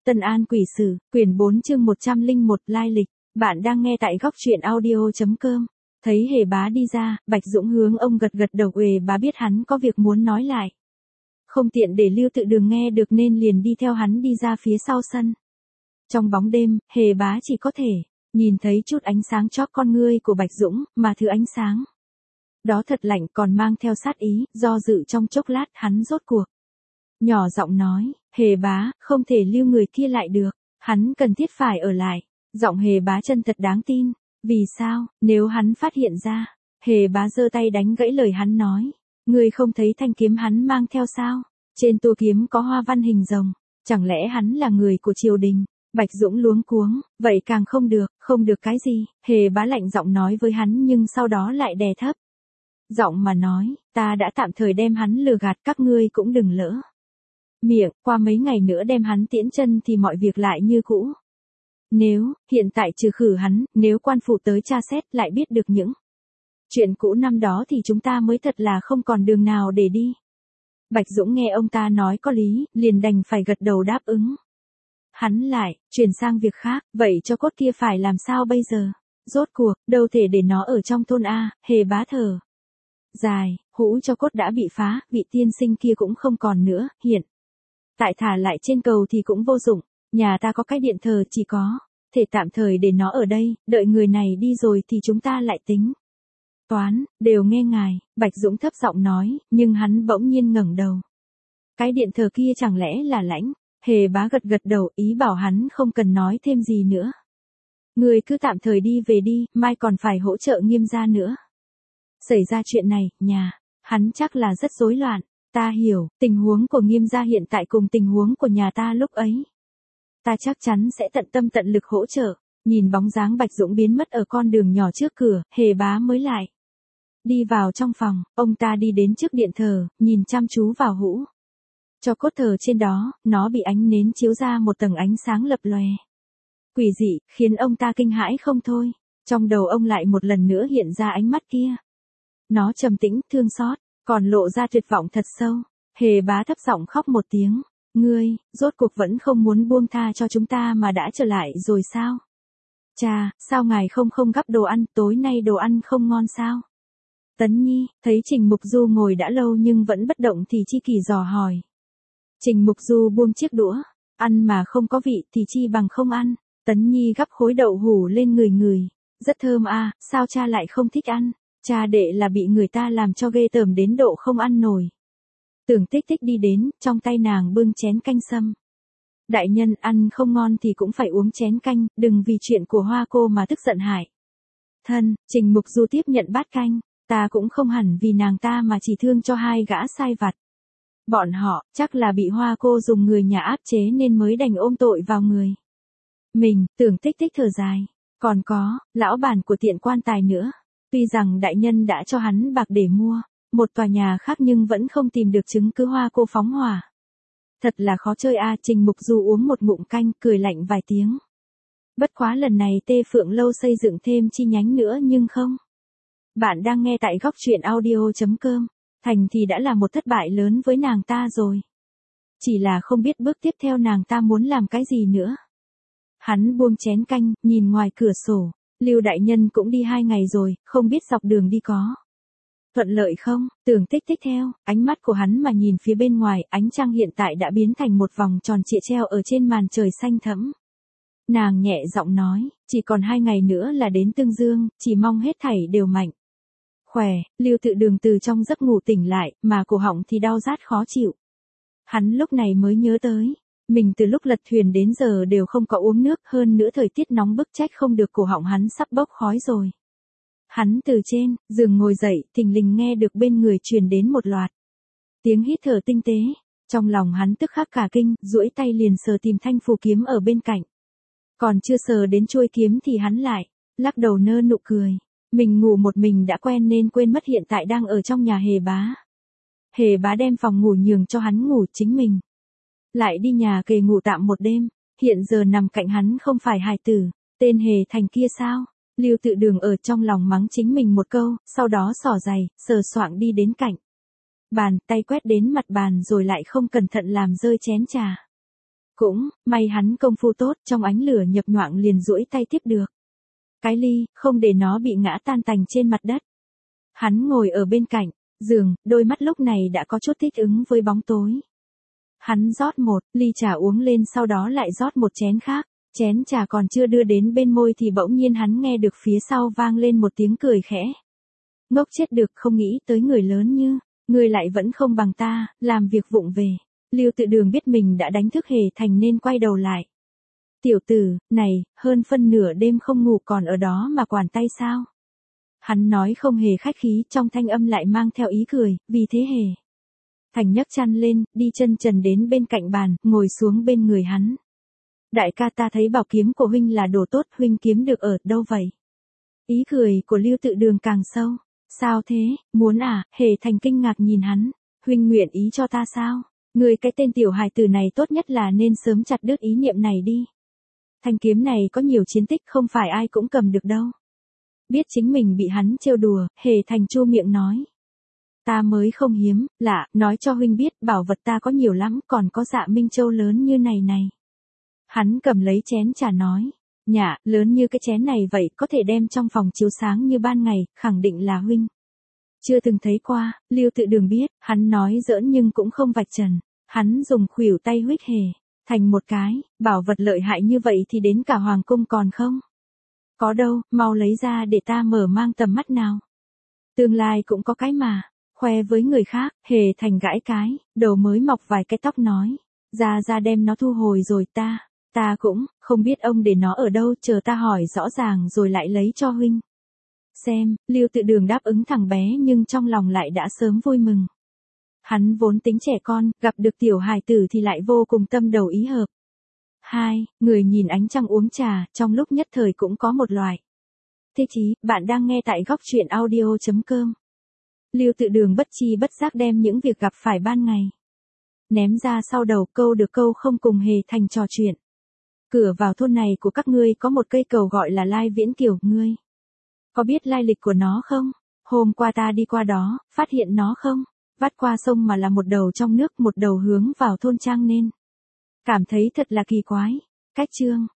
Tân An Quỷ Sử, quyển 4 chương 101 lai lịch. Bạn đang nghe tại góc truyện audio.com. Thấy Hề Bá đi ra, Bạch Dũng hướng ông gật gật đầu. Hề Bá biết hắn có việc muốn nói lại. Không tiện để Lưu Tự Đường nghe được nên liền đi theo hắn đi ra phía sau sân. Trong bóng đêm, Hề Bá chỉ có thể nhìn thấy chút ánh sáng chóp con ngươi của Bạch Dũng, mà thứ ánh sáng đó thật lạnh còn mang theo sát ý. Do dự trong chốc lát hắn rốt cuộc nhỏ giọng nói, Hề Bá, không thể lưu người kia lại được, hắn cần thiết phải ở lại. Giọng Hề Bá chân thật đáng tin. Vì sao? Nếu hắn phát hiện ra. Hề Bá giơ tay đánh gãy lời hắn nói, ngươi không thấy thanh kiếm hắn mang theo sao? Trên tua kiếm có hoa văn hình rồng, chẳng lẽ hắn là người của triều đình? Bạch Dũng luống cuống, vậy càng không được cái gì? Hề Bá lạnh giọng nói với hắn, nhưng sau đó lại đè thấp giọng mà nói, ta đã tạm thời đem hắn lừa gạt, các ngươi cũng đừng lỡ miệng, qua mấy ngày nữa đem hắn tiễn chân thì mọi việc lại như cũ. Nếu, hiện tại trừ khử hắn, nếu quan phủ tới tra xét lại biết được những chuyện cũ năm đó thì chúng ta mới thật là không còn đường nào để đi. Bạch Dũng nghe ông ta nói có lý, liền đành phải gật đầu đáp ứng. Hắn lại chuyển sang việc khác, vậy cho cốt kia phải làm sao bây giờ? Rốt cuộc, đâu thể để nó ở trong thôn A. Hề Bá thở dài, hũ cho cốt đã bị phá, vị tiên sinh kia cũng không còn nữa, hiện tại thả lại trên cầu thì cũng vô dụng, nhà ta có cái điện thờ chỉ có thể tạm thời để nó ở đây, đợi người này đi rồi thì chúng ta lại tính toán. Đều nghe ngài, Bạch Dũng thấp giọng nói, nhưng hắn bỗng nhiên ngẩng đầu. Cái điện thờ kia chẳng lẽ là Lãnh? Hề Bá gật gật đầu, ý bảo hắn không cần nói thêm gì nữa. Người cứ tạm thời đi về đi, mai còn phải hỗ trợ Nghiêm gia nữa. Xảy ra chuyện này, nhà hắn chắc là rất rối loạn. Ta hiểu, tình huống của Nghiêm gia hiện tại cùng tình huống của nhà ta lúc ấy. Ta chắc chắn sẽ tận tâm tận lực hỗ trợ. Nhìn bóng dáng Bạch Dũng biến mất ở con đường nhỏ trước cửa, Hề Bá mới lại đi vào trong phòng. Ông ta đi đến trước điện thờ, nhìn chăm chú vào hũ cho cốt thờ trên đó, nó bị ánh nến chiếu ra một tầng ánh sáng lập lòe quỷ dị, khiến ông ta kinh hãi không thôi. Trong đầu ông lại một lần nữa hiện ra ánh mắt kia. Nó trầm tĩnh, thương xót, còn lộ ra tuyệt vọng thật sâu. Hề Bá thấp giọng khóc một tiếng. Ngươi, rốt cuộc vẫn không muốn buông tha cho chúng ta mà đã trở lại rồi sao? Cha, sao ngài không gắp đồ ăn, tối nay đồ ăn không ngon sao? Tấn Nhi, thấy Trình Mục Du ngồi đã lâu nhưng vẫn bất động thì Chi Kỳ dò hỏi. Trình Mục Du buông chiếc đũa, ăn mà không có vị thì chi bằng không ăn. Tấn Nhi gắp khối đậu hủ lên người. Rất thơm à, sao cha lại không thích ăn? Cha đệ là bị người ta làm cho ghê tởm đến độ không ăn nổi. Tưởng Tích Tích đi đến, trong tay nàng bưng chén canh sâm. Đại nhân, ăn không ngon thì cũng phải uống chén canh, đừng vì chuyện của Hoa cô mà tức giận hại thân. Trình Mục Du tiếp nhận bát canh, ta cũng không hẳn vì nàng ta mà chỉ thương cho hai gã sai vặt. Bọn họ, chắc là bị Hoa cô dùng người nhà áp chế nên mới đành ôm tội vào người mình. Tưởng Tích Tích thở dài. Còn có, lão bản của Tiện Quan Tài nữa. Tuy rằng đại nhân đã cho hắn bạc để mua một tòa nhà khác nhưng vẫn không tìm được chứng cứ Hoa cô phóng hỏa. Thật là khó chơi a. Trình Mục Du uống một ngụm canh, cười lạnh vài tiếng. Bất quá lần này Tê Phượng Lâu xây dựng thêm chi nhánh nữa nhưng không. Bạn đang nghe tại góc truyện audio.com. Thành thì đã là một thất bại lớn với nàng ta rồi. Chỉ là không biết bước tiếp theo nàng ta muốn làm cái gì nữa. Hắn buông chén canh, nhìn ngoài cửa sổ. Lưu đại nhân cũng đi 2 ngày rồi, không biết dọc đường đi có thuận lợi không? Tưởng Tích Tích theo ánh mắt của hắn mà nhìn phía bên ngoài, ánh trăng hiện tại đã biến thành một vòng tròn trịa treo ở trên màn trời xanh thẫm. Nàng nhẹ giọng nói, chỉ còn 2 ngày nữa là đến Tương Dương, chỉ mong hết thảy đều mạnh khỏe. Lưu Tự Đường từ trong giấc ngủ tỉnh lại, mà cổ họng thì đau rát khó chịu. Hắn lúc này mới nhớ tới, mình từ lúc lật thuyền đến giờ đều không có uống nước, hơn nữa thời tiết nóng bức trách không được cổ họng hắn sắp bốc khói rồi. Hắn từ trên giường ngồi dậy, thình lình nghe được bên người truyền đến một loạt tiếng hít thở tinh tế. Trong lòng hắn tức khắc cả kinh, duỗi tay liền sờ tìm thanh phù kiếm ở bên cạnh. Còn chưa sờ đến chuôi kiếm thì hắn lại lắc đầu nơ nụ cười. Mình ngủ một mình đã quen nên quên mất hiện tại đang ở trong nhà Hề Bá. Hề Bá đem phòng ngủ nhường cho hắn ngủ, chính mình lại đi nhà kề ngủ tạm một đêm. Hiện giờ nằm cạnh hắn không phải hài tử tên Hề Thành kia sao? Lưu Tự Đường ở trong lòng mắng chính mình một câu, sau đó xỏ giày, sờ soạng đi đến cạnh bàn, tay quét đến mặt bàn rồi lại không cẩn thận làm rơi chén trà. Cũng, may hắn công phu tốt, trong ánh lửa nhập nhoạng liền duỗi tay tiếp được cái ly, không để nó bị ngã tan tành trên mặt đất. Hắn ngồi ở bên cạnh giường, đôi mắt lúc này đã có chút thích ứng với bóng tối. Hắn rót một ly trà uống lên, sau đó lại rót một chén khác. Chén trà còn chưa đưa đến bên môi thì bỗng nhiên hắn nghe được phía sau vang lên một tiếng cười khẽ. Ngốc chết được, không nghĩ tới người lớn như ngươi lại vẫn không bằng ta, làm việc vụng về. Lưu Tự Đường biết mình đã đánh thức Hề Thành nên quay đầu lại. Tiểu tử, này, hơn phân nửa đêm không ngủ còn ở đó mà quản tay sao? Hắn nói không hề khách khí, trong thanh âm lại mang theo ý cười, vì thế Hề Thành nhấc chăn lên, đi chân trần đến bên cạnh bàn, ngồi xuống bên người hắn. Đại ca, ta thấy bảo kiếm của huynh là đồ tốt, huynh kiếm được ở đâu vậy? Ý cười của Lưu Tự Đường càng sâu. Sao thế, muốn à? Hề Thành kinh ngạc nhìn hắn. Huynh nguyện ý cho ta sao? Người cái tên tiểu hài tử này tốt nhất là nên sớm chặt đứt ý niệm này đi. Thanh kiếm này có nhiều chiến tích, không phải ai cũng cầm được đâu. Biết chính mình bị hắn trêu đùa, Hề Thành chu miệng nói. Ta mới không hiếm, lạ, nói cho huynh biết, bảo vật ta có nhiều lắm, còn có Dạ Minh Châu lớn như này này. Hắn cầm lấy chén trà nói. Nhạ, lớn như cái chén này vậy, có thể đem trong phòng chiếu sáng như ban ngày, khẳng định là huynh chưa từng thấy qua. Lưu Tự Đường biết, hắn nói giỡn nhưng cũng không vạch trần. Hắn dùng khuỷu tay huých Hề Thành một cái, bảo vật lợi hại như vậy thì đến cả hoàng cung còn không? Có đâu, mau lấy ra để ta mở mang tầm mắt nào. Tương lai cũng có cái mà, khoe với người khác. Hề Thành gãi cái, đầu mới mọc vài cái tóc nói. Ra đem nó thu hồi rồi, ta cũng không biết ông để nó ở đâu, chờ ta hỏi rõ ràng rồi lại lấy cho huynh xem. Lưu Tự Đường đáp ứng thằng bé nhưng trong lòng lại đã sớm vui mừng. Hắn vốn tính trẻ con, gặp được tiểu hài tử thì lại vô cùng tâm đầu ý hợp. Hai người nhìn ánh trăng uống trà, trong lúc nhất thời cũng có một loại thế chí. Bạn đang nghe tại góc truyện audio.com. Lưu Tự Đường bất chi bất giác đem những việc gặp phải ban ngày ném ra sau đầu, câu được câu không cùng Hề Thành trò chuyện. Cửa vào thôn này của các ngươi có một cây cầu gọi là Lai Viễn Kiều, ngươi có biết lai lịch của nó không? Hôm qua ta đi qua đó, phát hiện nó không vắt qua sông mà là một đầu trong nước, một đầu hướng vào thôn trang nên cảm thấy thật là kỳ quái. Cách chương